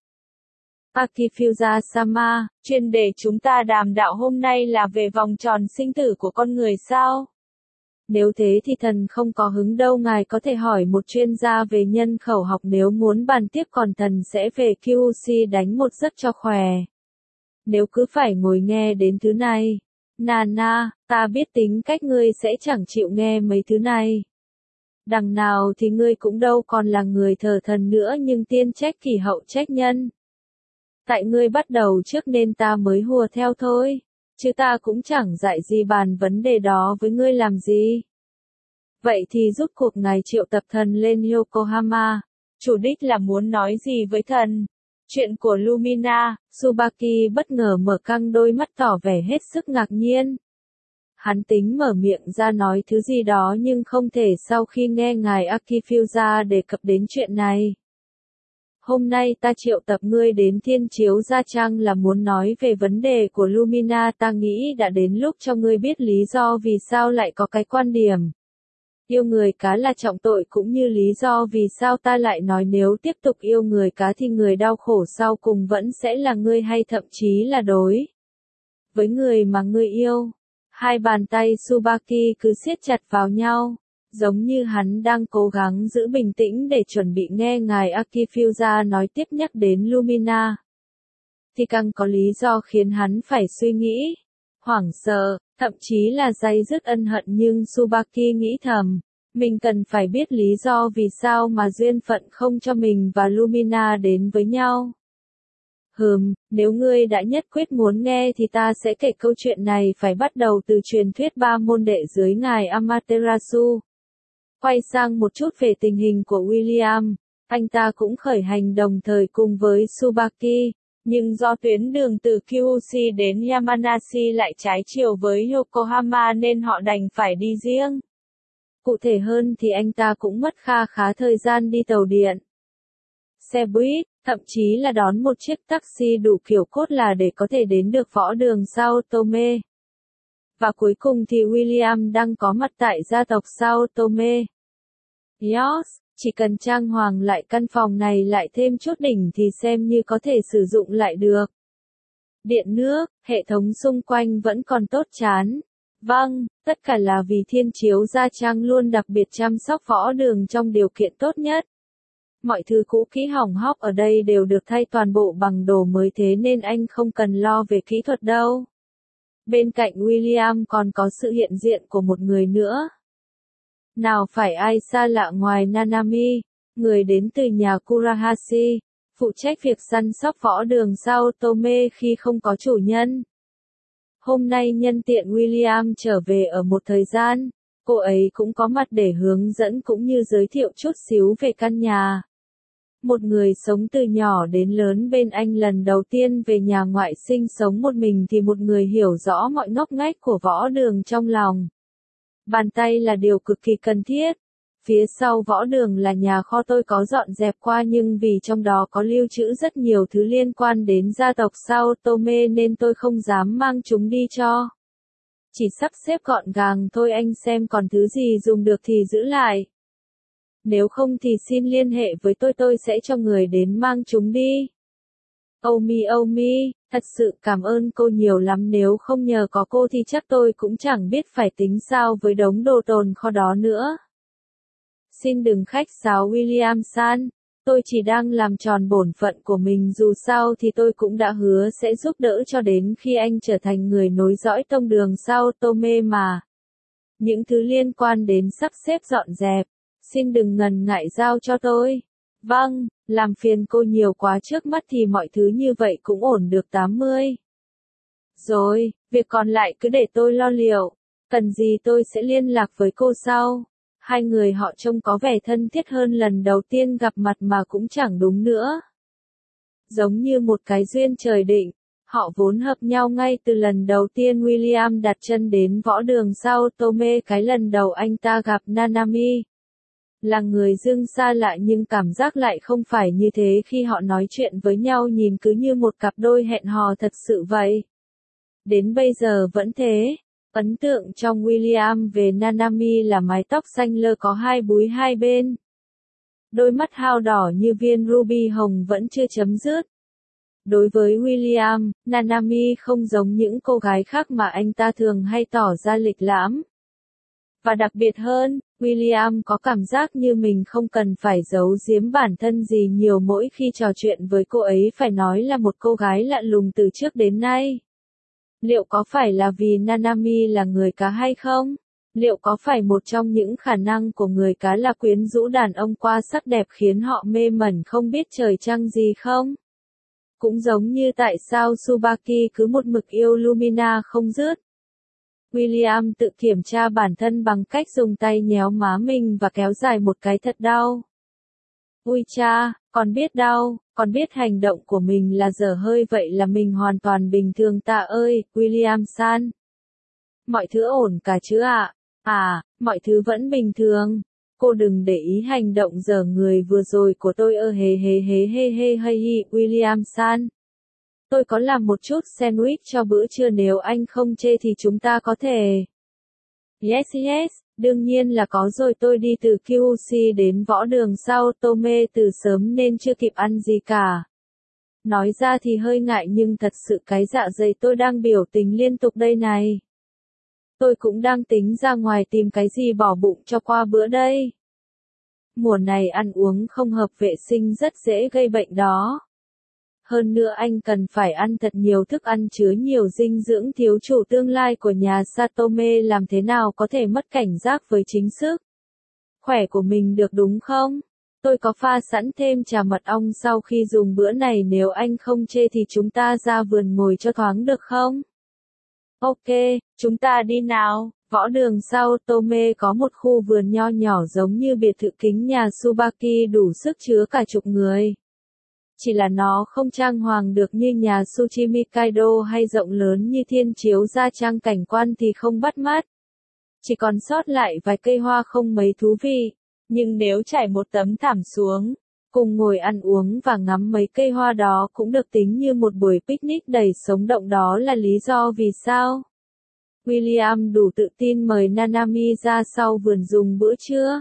Akifusa-sama, chuyên đề chúng ta đàm đạo hôm nay là về vòng tròn sinh tử của con người sao? Nếu thế thì thần không có hứng đâu, ngài có thể hỏi một chuyên gia về nhân khẩu học nếu muốn bàn tiếp, còn thần sẽ về QC đánh một giấc cho khỏe. Nếu cứ phải ngồi nghe đến thứ này, Nana, ta biết tính cách ngươi sẽ chẳng chịu nghe mấy thứ này. Đằng nào thì ngươi cũng đâu còn là người thờ thần nữa, nhưng tiên trách kỷ hậu trách nhân. Tại ngươi bắt đầu trước nên ta mới hùa theo thôi, chứ ta cũng chẳng dạy gì bàn vấn đề đó với ngươi làm gì. Vậy thì rút cuộc ngài triệu tập thần lên Yokohama, chủ đích là muốn nói gì với thần? Chuyện của Lumina. Tsubaki bất ngờ mở căng đôi mắt tỏ vẻ hết sức ngạc nhiên. Hắn tính mở miệng ra nói thứ gì đó nhưng không thể sau khi nghe ngài Akifusa đề cập đến chuyện này. Hôm nay ta triệu tập ngươi đến Thiên Chiếu Gia Trang là muốn nói về vấn đề của Lumina, ta nghĩ đã đến lúc cho ngươi biết lý do vì sao lại có cái quan điểm Yêu người cá là trọng tội cũng như lý do vì sao ta lại nói nếu tiếp tục yêu người cá thì người đau khổ sau cùng vẫn sẽ là ngươi hay thậm chí là đối với người mà ngươi yêu. Hai bàn tay Tsubaki cứ siết chặt vào nhau, giống như hắn đang cố gắng giữ bình tĩnh để chuẩn bị nghe ngài Akifusa nói tiếp nhắc đến Lumina. Thì càng có lý do khiến hắn phải suy nghĩ, hoảng sợ, thậm chí là day dứt ân hận nhưng Tsubaki nghĩ thầm, mình cần phải biết lý do vì sao mà duyên phận không cho mình và Lumina đến với nhau. Nếu ngươi đã nhất quyết muốn nghe thì ta sẽ kể câu chuyện này phải bắt đầu từ truyền thuyết ba môn đệ dưới ngài Amaterasu. Quay sang một chút về tình hình của William, anh ta cũng khởi hành đồng thời cùng với Tsubaki, nhưng do tuyến đường từ Kyushu đến Yamanashi lại trái chiều với Yokohama nên họ đành phải đi riêng. Cụ thể hơn thì anh ta cũng mất kha khá thời gian đi tàu điện, xe buýt, thậm chí là đón một chiếc taxi đủ kiểu cốt là để có thể đến được võ đường Sao Tome. Và cuối cùng thì William đang có mặt tại gia tộc Sao Tome. Yes, chỉ cần trang hoàng lại căn phòng này lại thêm chút đỉnh thì xem như có thể sử dụng lại được. Điện nước, hệ thống xung quanh vẫn còn tốt chán. Vâng, tất cả là vì Thiên Chiếu Gia Trang luôn đặc biệt chăm sóc võ đường trong điều kiện tốt nhất. Mọi thứ cũ kỹ hỏng hóc ở đây đều được thay toàn bộ bằng đồ mới thế nên anh không cần lo về kỹ thuật đâu. Bên cạnh William còn có sự hiện diện của một người nữa. Nào phải ai xa lạ ngoài Nanami, người đến từ nhà Kurahashi, phụ trách việc săn sóc võ đường Sao Tome khi không có chủ nhân. Hôm nay nhân tiện William trở về ở một thời gian, cô ấy cũng có mặt để hướng dẫn cũng như giới thiệu chút xíu về căn nhà. Một người sống từ nhỏ đến lớn bên anh lần đầu tiên về nhà ngoại sinh sống một mình thì một người hiểu rõ mọi ngóc ngách của võ đường trong lòng. Bàn tay là điều cực kỳ cần thiết. Phía sau võ đường là nhà kho tôi có dọn dẹp qua nhưng vì trong đó có lưu trữ rất nhiều thứ liên quan đến gia tộc Sao Tome nên tôi không dám mang chúng đi cho. Chỉ sắp xếp gọn gàng thôi, anh xem còn thứ gì dùng được thì giữ lại. Nếu không thì xin liên hệ với tôi sẽ cho người đến mang chúng đi. Omi, thật sự cảm ơn cô nhiều lắm, nếu không nhờ có cô thì chắc tôi cũng chẳng biết phải tính sao với đống đồ tồn kho đó nữa. Xin đừng khách sáo William-san, tôi chỉ đang làm tròn bổn phận của mình, dù sao thì tôi cũng đã hứa sẽ giúp đỡ cho đến khi anh trở thành người nối dõi tông đường Sao Tome mà. Những thứ liên quan đến sắp xếp dọn dẹp, xin đừng ngần ngại giao cho tôi. Vâng, làm phiền cô nhiều quá, trước mắt thì mọi thứ như vậy cũng ổn được 80. Rồi, việc còn lại cứ để tôi lo liệu, cần gì tôi sẽ liên lạc với cô sau. Hai người họ trông có vẻ thân thiết hơn lần đầu tiên gặp mặt mà cũng chẳng đúng nữa. Giống như một cái duyên trời định, họ vốn hợp nhau ngay từ lần đầu tiên William đặt chân đến võ đường Sao Tome. Cái lần đầu anh ta gặp Nanami là người dưng xa lạ nhưng cảm giác lại không phải như thế khi họ nói chuyện với nhau, nhìn cứ như một cặp đôi hẹn hò thật sự vậy. Đến bây giờ vẫn thế. Ấn tượng trong William về Nanami là mái tóc xanh lơ có hai búi hai bên. Đôi mắt hao đỏ như viên ruby hồng vẫn chưa chấm dứt. Đối với William, Nanami không giống những cô gái khác mà anh ta thường hay tỏ ra lịch lãm. Và đặc biệt hơn, William có cảm giác như mình không cần phải giấu giếm bản thân gì nhiều mỗi khi trò chuyện với cô ấy, phải nói là một cô gái lạ lùng từ trước đến nay. Liệu có phải là vì Nanami là người cá hay không? Liệu có phải một trong những khả năng của người cá là quyến rũ đàn ông qua sắc đẹp khiến họ mê mẩn không biết trời trăng gì không? Cũng giống như tại sao Tsubaki cứ một mực yêu Lumina không dứt. William tự kiểm tra bản thân bằng cách dùng tay nhéo má mình và kéo dài một cái thật đau. Ui cha, con biết đau, con biết hành động của mình là dở hơi, vậy là mình hoàn toàn bình thường tạ ơi, William-san. Mọi thứ ổn cả chứ ạ? Mọi thứ vẫn bình thường. Cô đừng để ý hành động dở người vừa rồi của tôi William-san. Tôi có làm một chút sandwich cho bữa trưa, nếu anh không chê thì chúng ta có thể. Yes, Đương nhiên là có rồi, tôi đi từ QC đến võ đường Sao Tome từ sớm nên chưa kịp ăn gì cả. Nói ra thì hơi ngại nhưng thật sự cái dạ dày tôi đang biểu tình liên tục đây này. Tôi cũng đang tính ra ngoài tìm cái gì bỏ bụng cho qua bữa đây. Mùa này ăn uống không hợp vệ sinh rất dễ gây bệnh đó. Hơn nữa anh cần phải ăn thật nhiều thức ăn chứa nhiều dinh dưỡng, thiếu chủ tương lai của nhà Satome làm thế nào có thể mất cảnh giác với chính sức khỏe của mình được đúng không? Tôi có pha sẵn thêm trà mật ong sau khi dùng bữa này, nếu anh không chê thì chúng ta ra vườn ngồi cho thoáng được không? Ok, chúng ta đi nào. Võ đường Sao Tome có một khu vườn nho nhỏ giống như biệt thự kính nhà Tsubaki, đủ sức chứa cả chục người. Chỉ là nó không trang hoàng được như nhà Tsuchimikaido hay rộng lớn như Thiên Chiếu Gia Trang, cảnh quan thì không bắt mắt. Chỉ còn sót lại vài cây hoa không mấy thú vị. Nhưng nếu trải một tấm thảm xuống, cùng ngồi ăn uống và ngắm mấy cây hoa đó cũng được tính như một buổi picnic đầy sống động. Đó là lý do vì sao William đủ tự tin mời Nanami ra sau vườn dùng bữa trưa.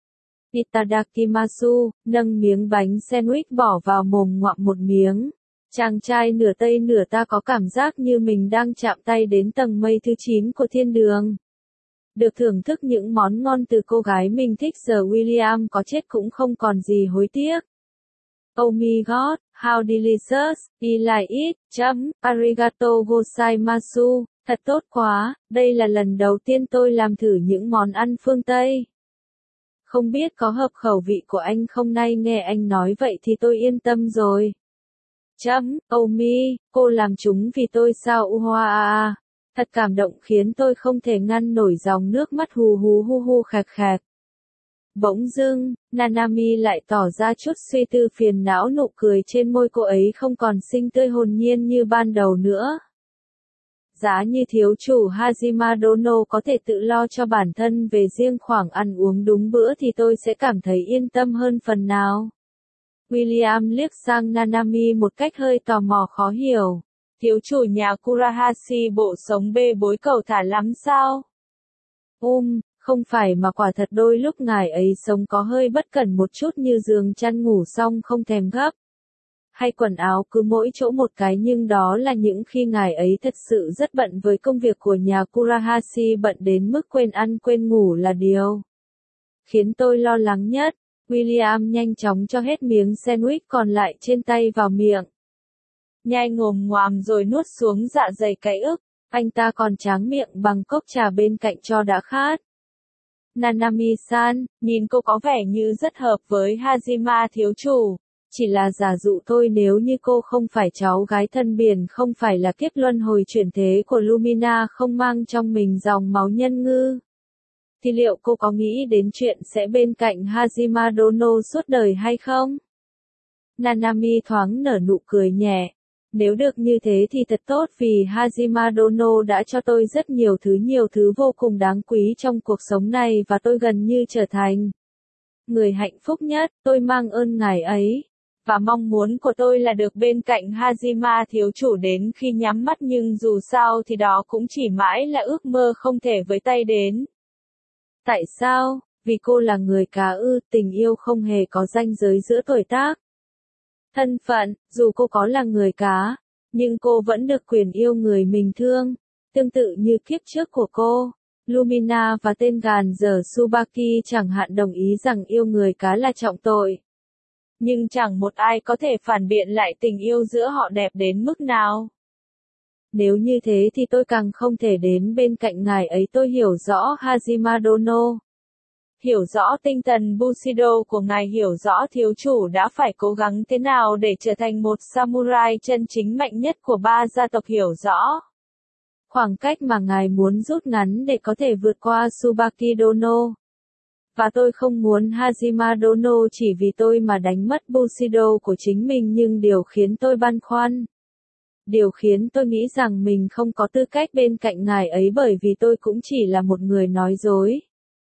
Itadakimasu, nâng miếng bánh sandwich bỏ vào mồm ngoạm một miếng. Chàng trai nửa Tây nửa ta có cảm giác như mình đang chạm tay đến tầng mây thứ 9 của thiên đường. Được thưởng thức những món ngon từ cô gái mình thích, giờ William có chết cũng không còn gì hối tiếc. Oh my god, how delicious, I like it, arigato gozaimasu, thật tốt quá, đây là lần đầu tiên tôi làm thử những món ăn phương Tây. Không biết có hợp khẩu vị của anh không, nay nghe anh nói vậy thì tôi yên tâm rồi. Oh mi, cô làm chúng vì tôi sao Uhoa. Thật cảm động khiến tôi không thể ngăn nổi dòng nước mắt hù hù hu hu khạc khạc. Bỗng dưng, Nanami lại tỏ ra chút suy tư phiền não, nụ cười trên môi cô ấy không còn xinh tươi hồn nhiên như ban đầu nữa. Giá như thiếu chủ Hajima Dono có thể tự lo cho bản thân về riêng khoảng ăn uống đúng bữa thì tôi sẽ cảm thấy yên tâm hơn phần nào. William liếc sang Nanami một cách hơi tò mò khó hiểu. Thiếu chủ nhà Kurahashi bộ sống bê bối cầu thả lắm sao? Không phải mà quả thật đôi lúc ngài ấy sống có hơi bất cẩn một chút, như giường chăn ngủ xong không thèm gấp. Hay quần áo cứ mỗi chỗ một cái, nhưng đó là những khi ngài ấy thật sự rất bận với công việc của nhà Kurahashi, bận đến mức quên ăn quên ngủ là điều khiến tôi lo lắng nhất. William nhanh chóng cho hết miếng sandwich còn lại trên tay vào miệng. Nhai ngồm ngoàm rồi nuốt xuống, dạ dày cay ức. Anh ta còn tráng miệng bằng cốc trà bên cạnh cho đã khát. Nanami-san, nhìn cô có vẻ như rất hợp với Hajima thiếu chủ. Chỉ là giả dụ thôi, nếu như cô không phải cháu gái thân biển, không phải là kiếp luân hồi chuyển thế của Lumina, không mang trong mình dòng máu nhân ngư, thì liệu cô có nghĩ đến chuyện sẽ bên cạnh Hajima Dono suốt đời hay không? Nanami thoáng nở nụ cười nhẹ. Nếu được như thế thì thật tốt, vì Hajima Dono đã cho tôi rất nhiều thứ vô cùng đáng quý trong cuộc sống này, và tôi gần như trở thành người hạnh phúc nhất. Tôi mang ơn ngài ấy. Và mong muốn của tôi là được bên cạnh Hajima thiếu chủ đến khi nhắm mắt, nhưng dù sao thì đó cũng chỉ mãi là ước mơ không thể với tay đến. Tại sao? Vì cô là người cá ư? Tình yêu không hề có ranh giới giữa tuổi tác, thân phận. Dù cô có là người cá, nhưng cô vẫn được quyền yêu người mình thương. Tương tự như kiếp trước của cô, Lumina và tên gàn dở Tsubaki chẳng hạn đồng ý rằng yêu người cá là trọng tội. Nhưng chẳng một ai có thể phản biện lại tình yêu giữa họ đẹp đến mức nào. Nếu như thế thì tôi càng không thể đến bên cạnh ngài ấy. Tôi hiểu rõ Hajima Dono, hiểu rõ tinh thần Bushido của ngài, hiểu rõ thiếu chủ đã phải cố gắng thế nào để trở thành một samurai chân chính mạnh nhất của 3 gia tộc, hiểu rõ khoảng cách mà ngài muốn rút ngắn để có thể vượt qua Tsubaki Dono. Và tôi không muốn Hajima Dono chỉ vì tôi mà đánh mất Bushido của chính mình, nhưng điều khiến tôi băn khoăn, điều khiến tôi nghĩ rằng mình không có tư cách bên cạnh ngài ấy, bởi vì tôi cũng chỉ là một người nói dối.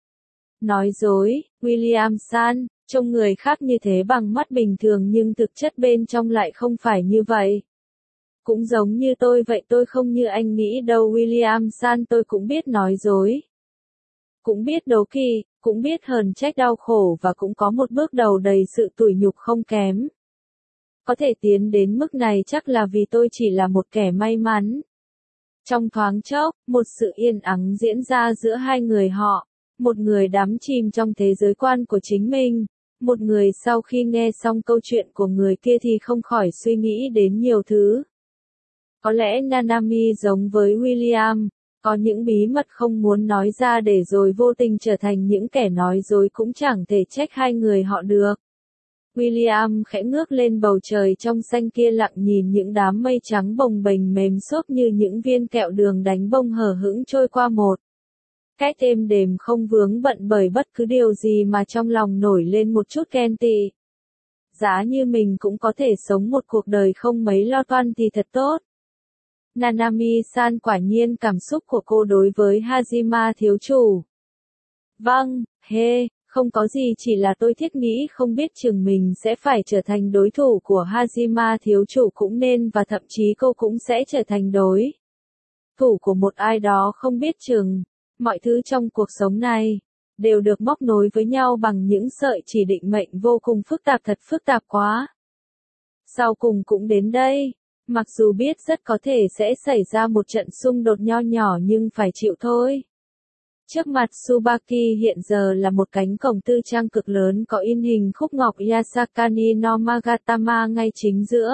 Nói dối, William-san, trông người khác như thế bằng mắt bình thường nhưng thực chất bên trong lại không phải như vậy. Cũng giống như tôi vậy, tôi không như anh nghĩ đâu William-san, tôi cũng biết nói dối. cũng biết đố kỵ, cũng biết hờn trách đau khổ và cũng có một bước đầu đầy sự tủi nhục không kém. Có thể tiến đến mức này chắc là vì tôi chỉ là một kẻ may mắn. Trong thoáng chốc, một sự yên ắng diễn ra giữa hai người họ, một người đắm chìm trong thế giới quan của chính mình, một người sau khi nghe xong câu chuyện của người kia thì không khỏi suy nghĩ đến nhiều thứ. Có lẽ Nanami giống với William, có những bí mật không muốn nói ra để rồi vô tình trở thành những kẻ nói dối cũng chẳng thể trách hai người họ được. William khẽ ngước lên bầu trời trong xanh kia lặng nhìn những đám mây trắng bồng bềnh mềm xốp như những viên kẹo đường đánh bông hờ hững trôi qua một cách êm đềm không vướng bận bởi bất cứ điều gì mà trong lòng nổi lên một chút ghen tị. Giá như mình cũng có thể sống một cuộc đời không mấy lo toan thì thật tốt. Nanami-san quả nhiên cảm xúc của cô đối với Hajima thiếu chủ. Vâng, không có gì, chỉ là tôi thiết nghĩ không biết chừng mình sẽ phải trở thành đối thủ của Hajima thiếu chủ cũng nên, và thậm chí cô cũng sẽ trở thành đối thủ của một ai đó không biết chừng. Mọi thứ trong cuộc sống này đều được móc nối với nhau bằng những sợi chỉ định mệnh vô cùng phức tạp, thật phức tạp quá. Sau cùng cũng đến đây, mặc dù biết rất có thể sẽ xảy ra một trận xung đột nho nhỏ nhưng phải chịu thôi. Trước mặt Tsubaki hiện giờ là một cánh cổng tư trang cực lớn có in hình khúc ngọc Yasakani no Magatama ngay chính giữa.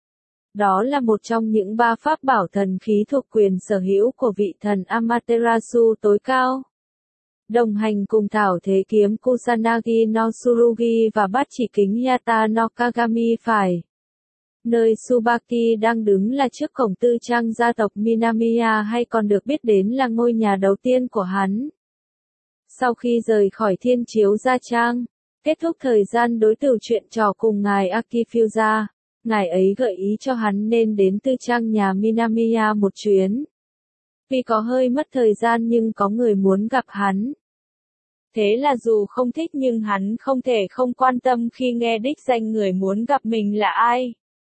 Đó là một trong những 3 pháp bảo thần khí thuộc quyền sở hữu của vị thần Amaterasu tối cao. Đồng hành cùng thảo thế kiếm Kusanagi no Tsurugi và bát chỉ kính Yata no Kagami phải. Nơi Tsubaki đang đứng là trước cổng tư trang gia tộc Minamiya, hay còn được biết đến là ngôi nhà đầu tiên của hắn. Sau khi rời khỏi Thiên Chiếu Gia Trang, kết thúc thời gian đối tử chuyện trò cùng ngài Akifusa, ngài ấy gợi ý cho hắn nên đến tư trang nhà Minamiya một chuyến. Vì có hơi mất thời gian nhưng có người muốn gặp hắn. Thế là dù không thích nhưng hắn không thể không quan tâm khi nghe đích danh người muốn gặp mình là ai.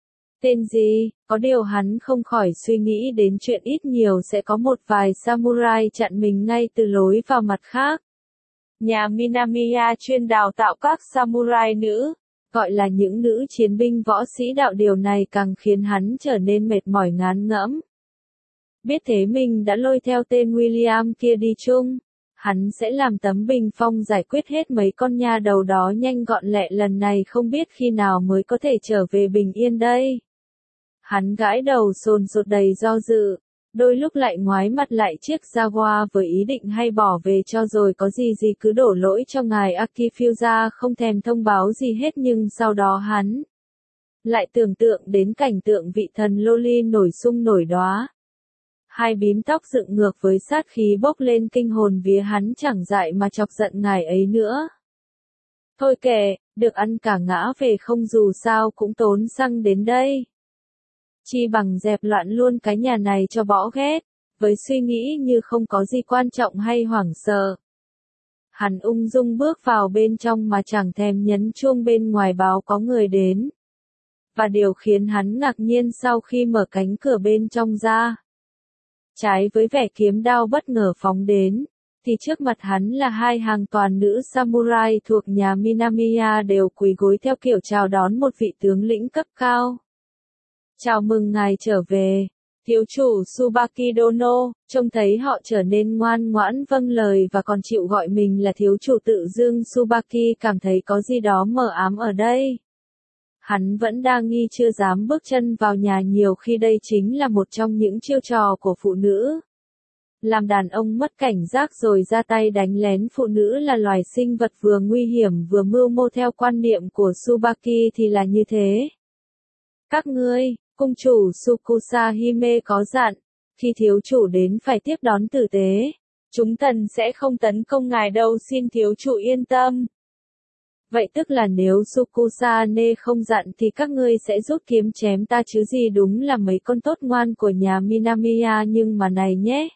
Tên gì, có điều hắn không khỏi suy nghĩ đến chuyện ít nhiều sẽ có một vài samurai chặn mình ngay từ lối vào mặt khác. Nhà Minamiya chuyên đào tạo các samurai nữ, gọi là những nữ chiến binh võ sĩ đạo, điều này càng khiến hắn trở nên mệt mỏi ngán ngẫm. Biết thế mình đã lôi theo tên William kia đi chung. Hắn sẽ làm tấm bình phong giải quyết hết mấy con nha đầu đó nhanh gọn lẹ, lần này không biết khi nào mới có thể trở về bình yên đây. Hắn gãi đầu sồn sột đầy do dự, đôi lúc lại ngoái mặt lại chiếc Jaguar với ý định hay bỏ về cho rồi có gì cứ đổ lỗi cho ngài Akifusa không thèm thông báo gì hết, nhưng sau đó hắn lại tưởng tượng đến cảnh tượng vị thần Loli nổi xung nổi đóa. Hai bím tóc dựng ngược với sát khí bốc lên kinh hồn vía, hắn chẳng dại mà chọc giận ngài ấy nữa. Thôi kệ, được ăn cả ngã về không, dù sao cũng tốn xăng đến đây. Chi bằng dẹp loạn luôn cái nhà này cho bỏ ghét, với suy nghĩ như không có gì quan trọng hay hoảng sợ. Hắn ung dung bước vào bên trong mà chẳng thèm nhấn chuông bên ngoài báo có người đến. Và điều khiến hắn ngạc nhiên sau khi mở cánh cửa bên trong ra, trái với vẻ kiếm đao bất ngờ phóng đến, thì trước mặt hắn là hai hàng toàn nữ samurai thuộc nhà Minamiya đều quỳ gối theo kiểu chào đón một vị tướng lĩnh cấp cao. Chào mừng ngài trở về, thiếu chủ Tsubaki Dono. Trông thấy họ trở nên ngoan ngoãn vâng lời và còn chịu gọi mình là thiếu chủ, tự dưng Tsubaki cảm thấy có gì đó mờ ám ở đây. Hắn vẫn đa nghi chưa dám bước chân vào nhà, nhiều khi đây chính là một trong những chiêu trò của phụ nữ. Làm đàn ông mất cảnh giác rồi ra tay đánh lén phụ nữ là loài sinh vật vừa nguy hiểm vừa mưu mô, theo quan niệm của Tsubaki thì là như thế. Các ngươi, cung chủ Tsukusa Hime có dặn, khi thiếu chủ đến phải tiếp đón tử tế. Chúng thần sẽ không tấn công ngài đâu, xin thiếu chủ yên tâm. Vậy tức là nếu Tsukusane không dặn thì các ngươi sẽ rút kiếm chém ta chứ gì, đúng là mấy con tốt ngoan của nhà Minamiya, nhưng mà này nhé.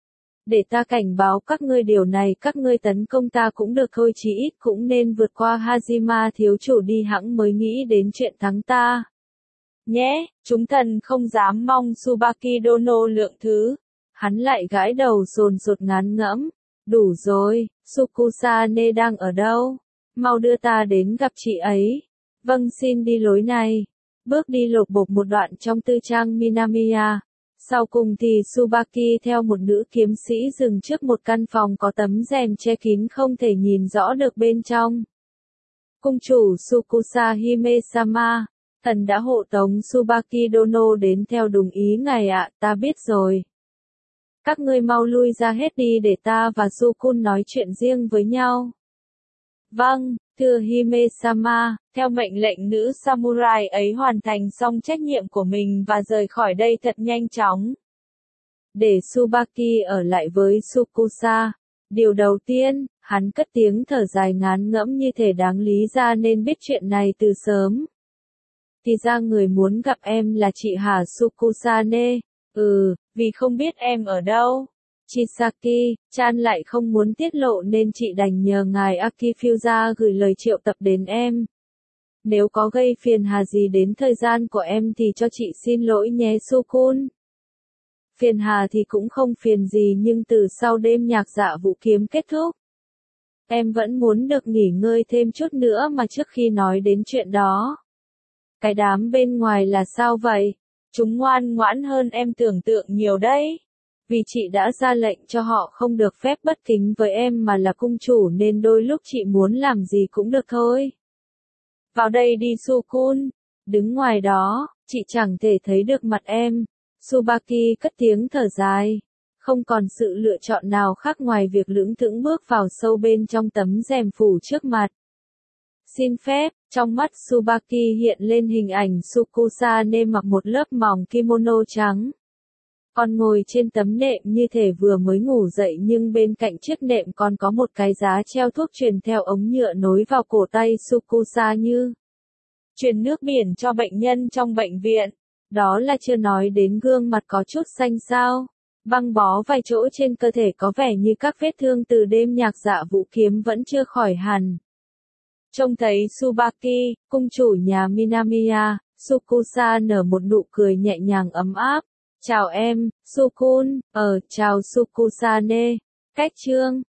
Để ta cảnh báo các ngươi điều này, các ngươi tấn công ta cũng được thôi, chí ít cũng nên vượt qua Hajima thiếu chủ đi hẵng mới nghĩ đến chuyện thắng ta. Nhé, chúng thần không dám mong Tsubaki Dono lượng thứ. Hắn lại gãi đầu sồn sột ngán ngẫm. Đủ rồi, Sukusane đang ở đâu? Mau đưa ta đến gặp chị ấy. Vâng, xin đi lối này. Bước đi lột bột một đoạn trong tư trang Minamiya. Sau cùng thì Tsubaki theo một nữ kiếm sĩ dừng trước một căn phòng có tấm rèm che kín không thể nhìn rõ được bên trong. Cung chủ Sukusa Hime-sama, thần đã hộ tống Tsubaki Dono đến theo đúng ý ngài ạ, ta biết rồi. Các ngươi mau lui ra hết đi để ta và Sukun nói chuyện riêng với nhau. Vâng, thưa Hime-sama, theo mệnh lệnh nữ samurai ấy hoàn thành xong trách nhiệm của mình và rời khỏi đây thật nhanh chóng. Để Tsubaki ở lại với Sukusa. Điều đầu tiên, hắn cất tiếng thở dài ngán ngẫm như thể đáng lý ra nên biết chuyện này từ sớm. Thì ra người muốn gặp em là chị hả Sukusane? Vì không biết em ở đâu. Chisaki-chan lại không muốn tiết lộ nên chị đành nhờ ngài Akifusa gửi lời triệu tập đến em. Nếu có gây phiền hà gì đến thời gian của em thì cho chị xin lỗi nhé Sukun. Phiền hà thì cũng không phiền gì nhưng từ sau đêm nhạc dạ vũ kiếm kết thúc, em vẫn muốn được nghỉ ngơi thêm chút nữa mà trước khi nói đến chuyện đó. Cái đám bên ngoài là sao vậy? Chúng ngoan ngoãn hơn em tưởng tượng nhiều đấy. Vì chị đã ra lệnh cho họ không được phép bất kính với em mà là cung chủ nên đôi lúc chị muốn làm gì cũng được thôi. Vào đây đi Sukun. Đứng ngoài đó, chị chẳng thể thấy được mặt em. Tsubaki cất tiếng thở dài. Không còn sự lựa chọn nào khác ngoài việc lững thững bước vào sâu bên trong tấm rèm phủ trước mặt. Xin phép, trong mắt Tsubaki hiện lên hình ảnh Sukusane mặc một lớp mỏng kimono trắng. Còn ngồi trên tấm nệm như thể vừa mới ngủ dậy nhưng bên cạnh chiếc nệm còn có một cái giá treo thuốc truyền theo ống nhựa nối vào cổ tay Sukusa như truyền nước biển cho bệnh nhân trong bệnh viện. Đó là chưa nói đến gương mặt có chút xanh xao. Băng bó vài chỗ trên cơ thể có vẻ như các vết thương từ đêm nhạc dạ vũ kiếm vẫn chưa khỏi hẳn. Trông thấy Tsubaki, cung chủ nhà Minamiya, Sukusa nở một nụ cười nhẹ nhàng ấm áp. Chào em, Sukun, chào Sukusane. Cách chương